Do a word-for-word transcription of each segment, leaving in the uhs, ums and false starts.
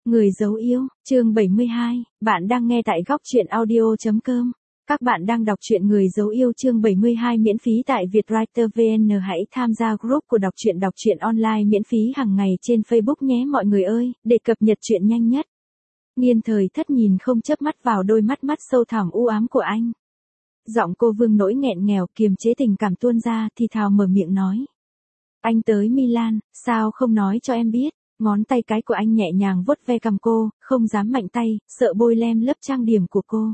Người dấu yêu, chương bảy mươi hai, bạn đang nghe tại góc truyện audio chấm com. Các bạn đang đọc truyện Người dấu yêu chương bảy mươi hai miễn phí tại Vietwriter vê en. Hãy tham gia group của đọc truyện đọc truyện online miễn phí hàng ngày trên Facebook nhé mọi người ơi, để cập nhật truyện nhanh nhất. Nghiên Thời Thất nhìn không chớp mắt vào đôi mắt mắt sâu thẳm u ám của anh. Giọng cô Vương nỗi nghẹn nghèo kiềm chế tình cảm tuôn ra thì thào mở miệng nói. Anh tới Milan, sao không nói cho em biết? Ngón tay cái của anh nhẹ nhàng vuốt ve cằm cô, không dám mạnh tay, sợ bôi lem lớp trang điểm của cô.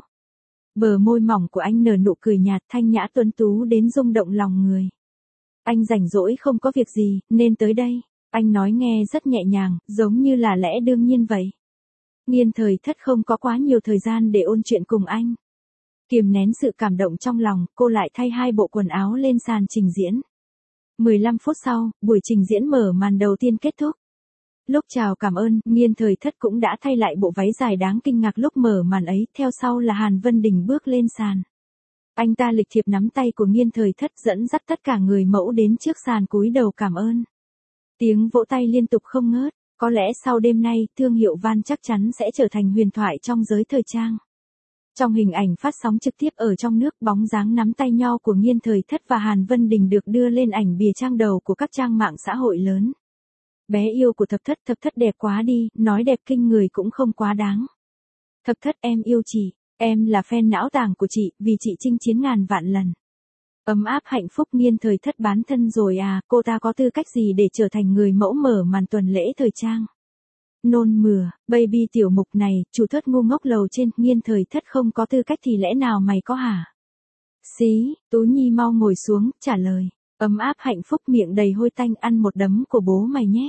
Bờ môi mỏng của anh nở nụ cười nhạt thanh nhã tuấn tú đến rung động lòng người. Anh rảnh rỗi không có việc gì, nên tới đây. Anh nói nghe rất nhẹ nhàng, giống như là lẽ đương nhiên vậy. Nghiên Thời Thất không có quá nhiều thời gian để ôn chuyện cùng anh. Kiềm nén sự cảm động trong lòng, cô lại thay hai bộ quần áo lên sàn trình diễn. mười lăm phút sau, buổi trình diễn mở màn đầu tiên kết thúc. Lúc chào cảm ơn, Nghiên Thời Thất cũng đã thay lại bộ váy dài đáng kinh ngạc lúc mở màn ấy, theo sau là Hàn Vân Đình bước lên sàn. Anh ta lịch thiệp nắm tay của Nghiên Thời Thất dẫn dắt tất cả người mẫu đến trước sàn cúi đầu cảm ơn. Tiếng vỗ tay liên tục không ngớt, có lẽ sau đêm nay, thương hiệu Van chắc chắn sẽ trở thành huyền thoại trong giới thời trang. Trong hình ảnh phát sóng trực tiếp ở trong nước, bóng dáng nắm tay nho của Nghiên Thời Thất và Hàn Vân Đình được đưa lên ảnh bìa trang đầu của các trang mạng xã hội lớn. Bé yêu của Thập Thất, Thập Thất đẹp quá đi, nói đẹp kinh người cũng không quá đáng. Thập Thất em yêu chị, em là fan não tàng của chị, vì chị chinh chiến ngàn vạn lần. Ấm áp hạnh phúc Nghiên Thời Thất bán thân rồi à, cô ta có tư cách gì để trở thành người mẫu mở màn tuần lễ thời trang. Nôn mửa, baby tiểu mục này, chủ thất ngu ngốc lầu trên, Nghiên Thời Thất không có tư cách thì lẽ nào mày có hả? Xí, Tú Nhi mau ngồi xuống, trả lời. Ấm áp hạnh phúc miệng đầy hôi tanh ăn một đấm của bố mày nhé.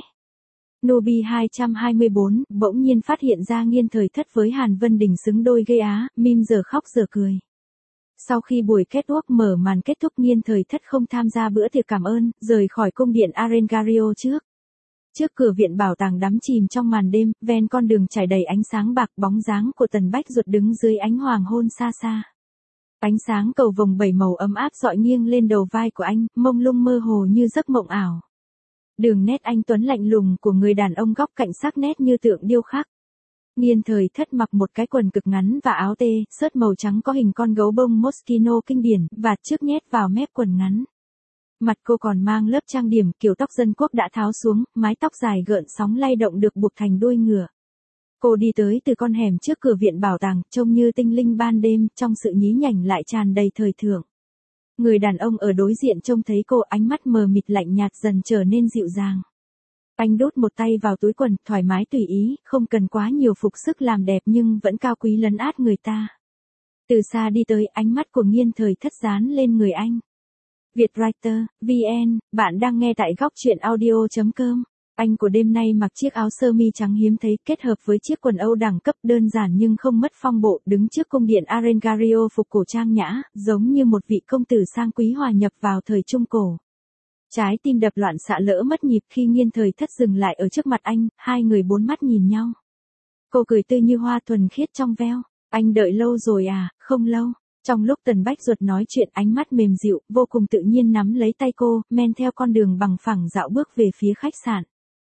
Nobi hai trăm hai mươi bốn, bỗng nhiên phát hiện ra Nghiên Thời Thất với Hàn Vân Đình xứng đôi gây á, meme giờ khóc giờ cười. Sau khi buổi catwalk mở màn kết thúc, Nghiên Thời Thất không tham gia bữa tiệc cảm ơn, rời khỏi cung điện Arengario trước. Trước cửa viện bảo tàng đắm chìm trong màn đêm, ven con đường trải đầy ánh sáng bạc, bóng dáng của Tần Bách Duật đứng dưới ánh hoàng hôn xa xa. Ánh sáng cầu vồng bảy màu ấm áp dọi nghiêng lên đầu vai của anh, mông lung mơ hồ như giấc mộng ảo. Đường nét anh tuấn lạnh lùng của người đàn ông góc cạnh sắc nét như tượng điêu khắc. Nghiên Thời Thất mặc một cái quần cực ngắn và áo tê, sớt màu trắng có hình con gấu bông Moschino kinh điển, vạt trước nhét vào mép quần ngắn. Mặt cô còn mang lớp trang điểm kiểu tóc dân quốc đã tháo xuống, mái tóc dài gợn sóng lay động được buộc thành đuôi ngựa. Cô đi tới từ con hẻm trước cửa viện bảo tàng, trông như tinh linh ban đêm, trong sự nhí nhảnh lại tràn đầy thời thượng. Người đàn ông ở đối diện trông thấy cô, ánh mắt mờ mịt lạnh nhạt dần trở nên dịu dàng. Anh đút một tay vào túi quần, thoải mái tùy ý, không cần quá nhiều phục sức làm đẹp nhưng vẫn cao quý lấn át người ta. Từ xa đi tới, ánh mắt của Nghiên Thời Thất dán lên người anh. Vietwriter vê en, bạn đang nghe tại góc truyện audio chấm com. Anh của đêm nay mặc chiếc áo sơ mi trắng hiếm thấy kết hợp với chiếc quần Âu đẳng cấp đơn giản nhưng không mất phong bộ, đứng trước cung điện Arengario phục cổ trang nhã, giống như một vị công tử sang quý hòa nhập vào thời Trung Cổ. Trái tim đập loạn xạ lỡ mất nhịp khi Nghiên Thời Thất dừng lại ở trước mặt anh, hai người bốn mắt nhìn nhau. Cô cười tươi như hoa thuần khiết trong veo. Anh đợi lâu rồi à, không lâu. Trong lúc Tần Bách Duật nói chuyện, ánh mắt mềm dịu, vô cùng tự nhiên nắm lấy tay cô, men theo con đường bằng phẳng dạo bước về phía khách sạn.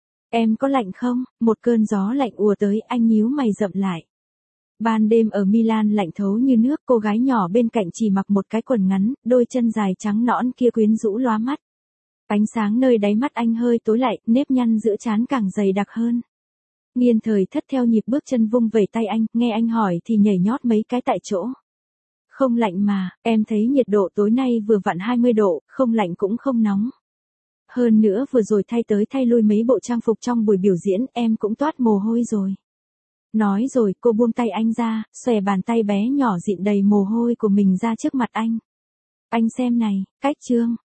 Em có lạnh không? Một cơn gió lạnh ùa tới, anh nhíu mày rậm lại. Ban đêm ở Milan lạnh thấu như nước, cô gái nhỏ bên cạnh chỉ mặc một cái quần ngắn, đôi chân dài trắng nõn kia quyến rũ lóa mắt. Ánh sáng nơi đáy mắt anh hơi tối lại, nếp nhăn giữa trán càng dày đặc hơn. Nghiên Thời Thất theo nhịp bước chân vung về tay anh, nghe anh hỏi thì nhảy nhót mấy cái tại chỗ. Không lạnh mà, em thấy nhiệt độ tối nay vừa vặn hai mươi độ, không lạnh cũng không nóng. Hơn nữa vừa rồi thay tới thay lui mấy bộ trang phục trong buổi biểu diễn, em cũng toát mồ hôi rồi. Nói rồi cô buông tay anh ra, xòe bàn tay bé nhỏ dịn đầy mồ hôi của mình ra trước mặt anh. Anh xem này, cách trương,